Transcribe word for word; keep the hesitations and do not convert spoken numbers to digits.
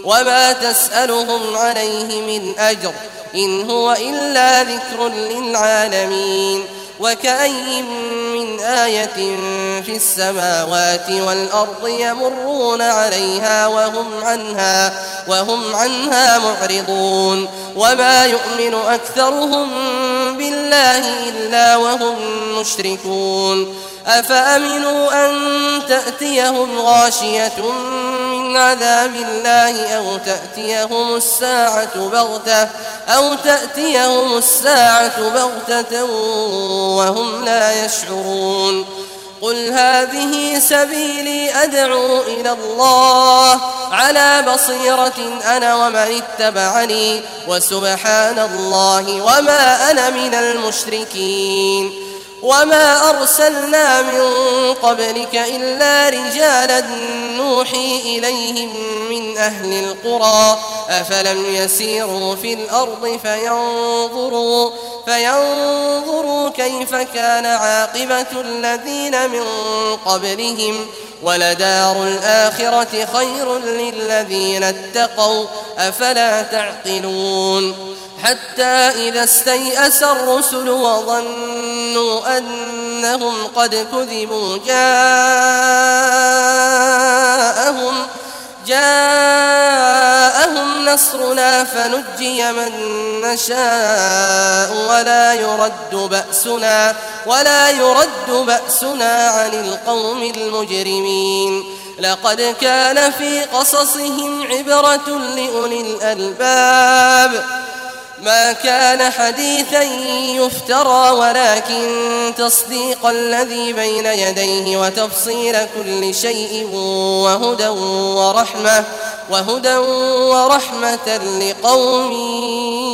وما تسألهم عليه من أجر إن هو إلا ذكر للعالمين. وكأي من آية في السماوات والأرض يمرون عليها وهم عنها, وهم عنها معرضون وما يؤمن أكثرهم بالله إلا وهم مشركون. أفأمنوا أن تأتيهم غاشية من عذاب الله أو تأتيهم الساعة بغتة أو تأتيهم الساعة بغتة وهم لا يشعرون. قل هذه سبيلي أدعو إلى الله على بصيرة أنا ومن اتبعني وسبحان الله وما أنا من المشركين. وما أرسلنا من قبلك إلا رجالا نوحي إليهم من أهل القرى أفلم يسيروا في الأرض فينظروا, فينظروا كيف كان عاقبة الذين من قبلهم ولدار الآخرة خير للذين اتقوا أفلا تعقلون. حتى إذا استيأس الرسل وظنوا أنهم قد كذبوا جاءهم, جاءهم نصرنا فنجي من نشاء ولا يرد بأسنا, ولا يرد بأسنا عن القوم المجرمين. لقد كان في قصصهم عبرة لأولي الألباب ما كان حديثا يفترى ولكن تصديق الذي بين يديه وتفصيل كل شيء وهدى ورحمة, وهدى ورحمة لقوم